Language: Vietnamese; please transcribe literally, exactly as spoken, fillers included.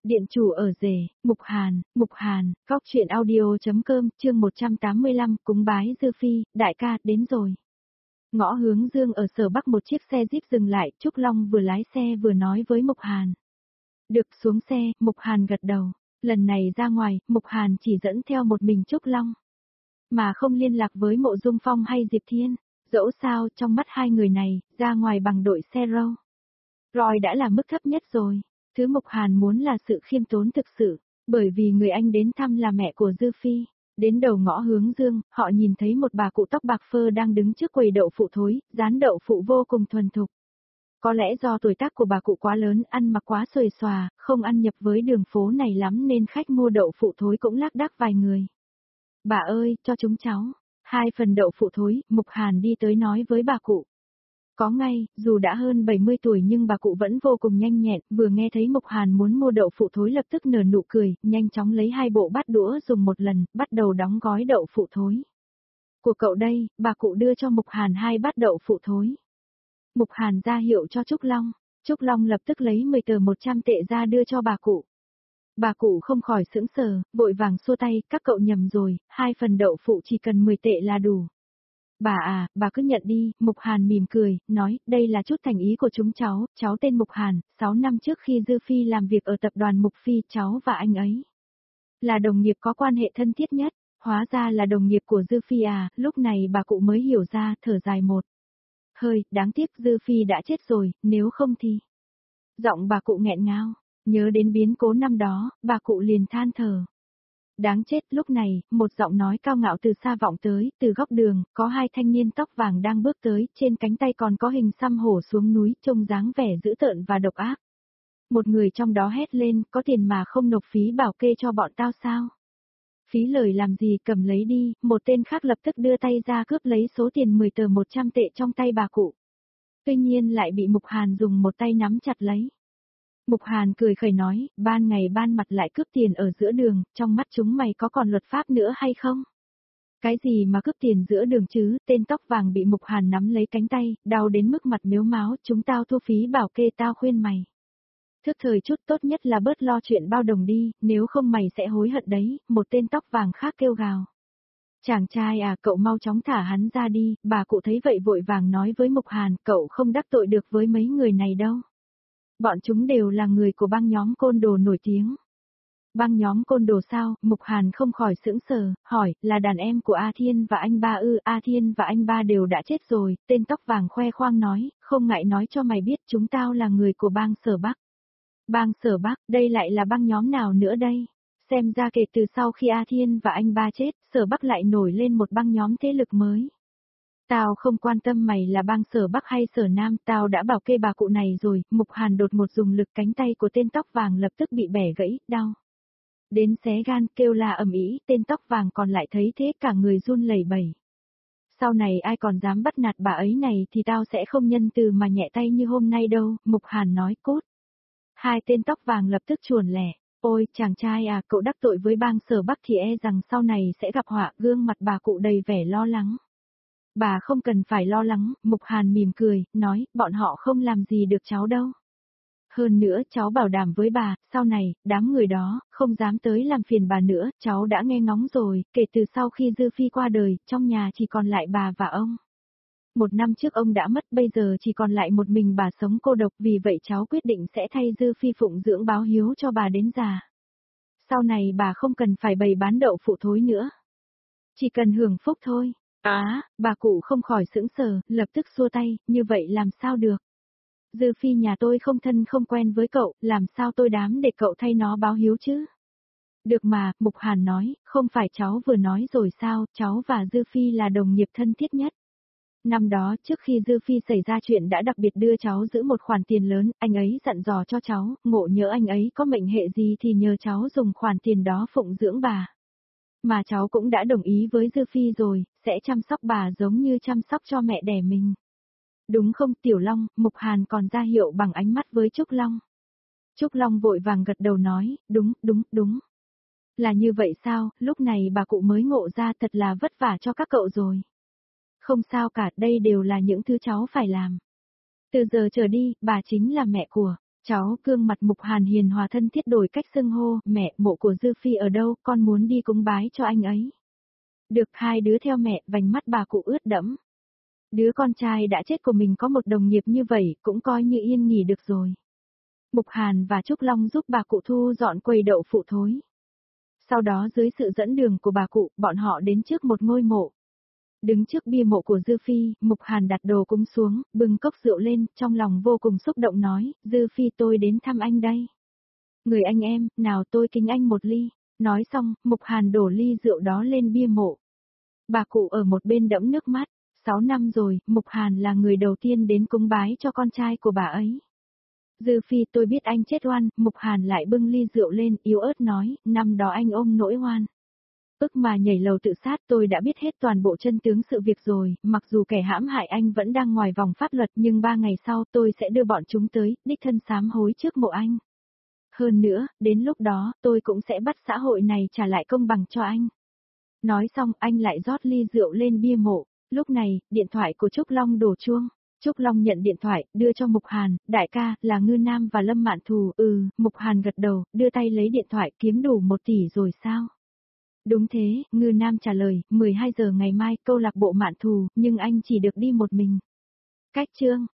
Điện chủ ở rể, Mục Hàn, Mục Hàn, góc chuyện audio.com, chương một trăm tám mươi lăm, cúng bái Dư Phi, đại ca, đến rồi. Ngõ Hướng Dương ở sở Bắc một chiếc xe Jeep dừng lại, Trúc Long vừa lái xe vừa nói với Mục Hàn. Được, xuống xe, Mục Hàn gật đầu. Lần này ra ngoài, Mục Hàn chỉ dẫn theo một mình Trúc Long. Mà không liên lạc với Mộ Dung Phong hay Diệp Thiên. Dẫu sao, trong mắt hai người này, ra ngoài bằng đội xe râu. Rồi đã là mức thấp nhất rồi. Thứ Mục Hàn muốn là sự khiêm tốn thực sự, bởi vì người anh đến thăm là mẹ của Dư Phi. Đến đầu ngõ Hướng Dương, họ nhìn thấy một bà cụ tóc bạc phơ đang đứng trước quầy đậu phụ thối, dán đậu phụ vô cùng thuần thục. Có lẽ do tuổi tác của bà cụ quá lớn, ăn mặc quá xuề xòa, không ăn nhập với đường phố này lắm nên khách mua đậu phụ thối cũng lác đác vài người. Bà ơi, cho chúng cháu, hai phần đậu phụ thối, Mục Hàn đi tới nói với bà cụ. Có ngay, dù đã hơn bảy mươi tuổi nhưng bà cụ vẫn vô cùng nhanh nhẹn, vừa nghe thấy Mục Hàn muốn mua đậu phụ thối lập tức nở nụ cười, nhanh chóng lấy hai bộ bát đũa dùng một lần, bắt đầu đóng gói đậu phụ thối. Của cậu đây, bà cụ đưa cho Mục Hàn hai bát đậu phụ thối. Mục Hàn ra hiệu cho Trúc Long, Trúc Long lập tức lấy mười tờ một trăm tệ ra đưa cho bà cụ. Bà cụ không khỏi sững sờ, vội vàng xua tay, các cậu nhầm rồi, hai phần đậu phụ chỉ cần mười tệ là đủ. Bà à, bà cứ nhận đi, Mục Hàn mỉm cười, nói, đây là chút thành ý của chúng cháu, cháu tên Mục Hàn, sáu năm trước khi Dư Phi làm việc ở tập đoàn Mục Phi, cháu và anh ấy là đồng nghiệp có quan hệ thân thiết nhất, hóa ra là đồng nghiệp của Dư Phi à, lúc này bà cụ mới hiểu ra, thở dài một hơi, đáng tiếc Dư Phi đã chết rồi, nếu không thì... Giọng bà cụ nghẹn ngào, nhớ đến biến cố năm đó, bà cụ liền than thở. Đáng chết, lúc này, một giọng nói cao ngạo từ xa vọng tới, từ góc đường, có hai thanh niên tóc vàng đang bước tới, trên cánh tay còn có hình xăm hổ xuống núi, trông dáng vẻ dữ tợn và độc ác. Một người trong đó hét lên, có tiền mà không nộp phí bảo kê cho bọn tao sao? Phí lời làm gì, cầm lấy đi, một tên khác lập tức đưa tay ra cướp lấy số tiền mười tờ một trăm tệ trong tay bà cụ. Tuy nhiên lại bị Mục Hàn dùng một tay nắm chặt lấy. Mục Hàn cười khẩy nói, ban ngày ban mặt lại cướp tiền ở giữa đường, trong mắt chúng mày có còn luật pháp nữa hay không? Cái gì mà cướp tiền giữa đường chứ, tên tóc vàng bị Mục Hàn nắm lấy cánh tay, đau đến mức mặt mếu máo, chúng tao thu phí bảo kê tao khuyên mày. Thức thời chút, tốt nhất là bớt lo chuyện bao đồng đi, nếu không mày sẽ hối hận đấy, một tên tóc vàng khác kêu gào. Chàng trai à, cậu mau chóng thả hắn ra đi, bà cụ thấy vậy vội vàng nói với Mục Hàn, cậu không đắc tội được với mấy người này đâu. Bọn chúng đều là người của băng nhóm côn đồ nổi tiếng. Băng nhóm côn đồ sao? Mục Hàn không khỏi sững sờ, hỏi, là đàn em của A Thiên và anh ba ư? A Thiên và anh ba đều đã chết rồi, tên tóc vàng khoe khoang nói, không ngại nói cho mày biết chúng tao là người của bang Sở Bắc. Bang Sở Bắc, đây lại là băng nhóm nào nữa đây? Xem ra kể từ sau khi A Thiên và anh ba chết, Sở Bắc lại nổi lên một băng nhóm thế lực mới. Tao không quan tâm mày là bang Sở Bắc hay Sở Nam, tao đã bảo kê bà cụ này rồi, Mục Hàn đột một dùng lực cánh tay của tên tóc vàng lập tức bị bẻ gãy, đau. Đến xé gan, kêu la ầm ĩ, tên tóc vàng còn lại thấy thế cả người run lẩy bẩy. Sau này ai còn dám bắt nạt bà ấy này thì tao sẽ không nhân từ mà nhẹ tay như hôm nay đâu, Mục Hàn nói cốt. Hai tên tóc vàng lập tức chuồn lẻ, ôi chàng trai à, cậu đắc tội với bang Sở Bắc thì e rằng sau này sẽ gặp họa, gương mặt bà cụ đầy vẻ lo lắng. Bà không cần phải lo lắng, Mục Hàn mỉm cười, nói, bọn họ không làm gì được cháu đâu. Hơn nữa, cháu bảo đảm với bà, sau này, đám người đó, không dám tới làm phiền bà nữa, cháu đã nghe ngóng rồi, kể từ sau khi Dư Phi qua đời, trong nhà chỉ còn lại bà và ông. Một năm trước ông đã mất, bây giờ chỉ còn lại một mình bà sống cô độc, vì vậy cháu quyết định sẽ thay Dư Phi phụng dưỡng báo hiếu cho bà đến già. Sau này bà không cần phải bày bán đậu phụ thối nữa. Chỉ cần hưởng phúc thôi. Á, à, bà cụ không khỏi sững sờ, lập tức xua tay, như vậy làm sao được? Dư Phi nhà tôi không thân không quen với cậu, làm sao tôi dám để cậu thay nó báo hiếu chứ? Được mà, Mục Hàn nói, không phải cháu vừa nói rồi sao, cháu và Dư Phi là đồng nghiệp thân thiết nhất. Năm đó, trước khi Dư Phi xảy ra chuyện đã đặc biệt đưa cháu giữ một khoản tiền lớn, anh ấy dặn dò cho cháu, ngộ nhỡ anh ấy có mệnh hệ gì thì nhờ cháu dùng khoản tiền đó phụng dưỡng bà. Mà cháu cũng đã đồng ý với Dư Phi rồi, sẽ chăm sóc bà giống như chăm sóc cho mẹ đẻ mình. Đúng không Tiểu Long, Mục Hàn còn ra hiệu bằng ánh mắt với Trúc Long. Trúc Long vội vàng gật đầu nói, đúng, đúng, đúng. Là như vậy sao, lúc này bà cụ mới ngộ ra thật là vất vả cho các cậu rồi. Không sao cả, đây đều là những thứ cháu phải làm. Từ giờ trở đi, bà chính là mẹ của Cháu gương mặt Mục Hàn hiền hòa thân thiết đổi cách xưng hô, mẹ, mộ của Dư Phi ở đâu, con muốn đi cúng bái cho anh ấy. Được, hai đứa theo mẹ, vành mắt bà cụ ướt đẫm. Đứa con trai đã chết của mình có một đồng nghiệp như vậy, cũng coi như yên nghỉ được rồi. Mục Hàn và Trúc Long giúp bà cụ thu dọn quầy đậu phụ thối. Sau đó dưới sự dẫn đường của bà cụ, bọn họ đến trước một ngôi mộ. Đứng trước bia mộ của Dư Phi, Mục Hàn đặt đồ cúng xuống, bưng cốc rượu lên, trong lòng vô cùng xúc động nói, Dư Phi tôi đến thăm anh đây. Người anh em, nào tôi kính anh một ly. Nói xong, Mục Hàn đổ ly rượu đó lên bia mộ. Bà cụ ở một bên đẫm nước mắt. Sáu năm rồi, Mục Hàn là người đầu tiên đến cúng bái cho con trai của bà ấy. Dư Phi tôi biết anh chết oan, Mục Hàn lại bưng ly rượu lên, yếu ớt nói, năm đó anh ôm nỗi oan. Ức mà nhảy lầu tự sát tôi đã biết hết toàn bộ chân tướng sự việc rồi, mặc dù kẻ hãm hại anh vẫn đang ngoài vòng pháp luật nhưng ba ngày sau tôi sẽ đưa bọn chúng tới, đích thân sám hối trước mộ anh. Hơn nữa, đến lúc đó, tôi cũng sẽ bắt xã hội này trả lại công bằng cho anh. Nói xong anh lại rót ly rượu lên bia mộ. Lúc này, điện thoại của Trúc Long đổ chuông. Trúc Long nhận điện thoại, đưa cho Mục Hàn, đại ca, là Ngư Nam và Lâm Mạn Thù, ừ, Mục Hàn gật đầu, đưa tay lấy điện thoại, kiếm đủ một tỷ rồi sao? Đúng thế, Ngư Nam trả lời, mười hai giờ ngày mai, câu lạc bộ Mạn Thù, nhưng anh chỉ được đi một mình. Cách chương.